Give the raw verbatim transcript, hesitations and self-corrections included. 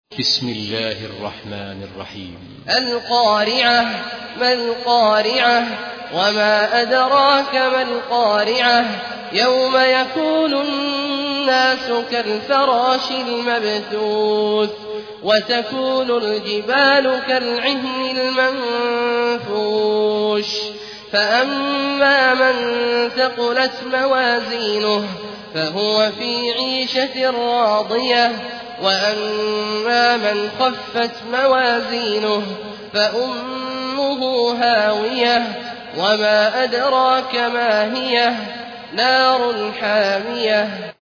بسم الله الرحمن الرحيم. القارعة. ما القارعة؟ وما أدراك ما القارعة؟ يوم يكون الناس كالفراش المبثوث وتكون الجبال كالعهن المنفوش فأما من ثقلت موازينه فهو في عيشة راضية وأما من خفت موازينه فأمه هاوية وما أدراك ما هي نار حامية.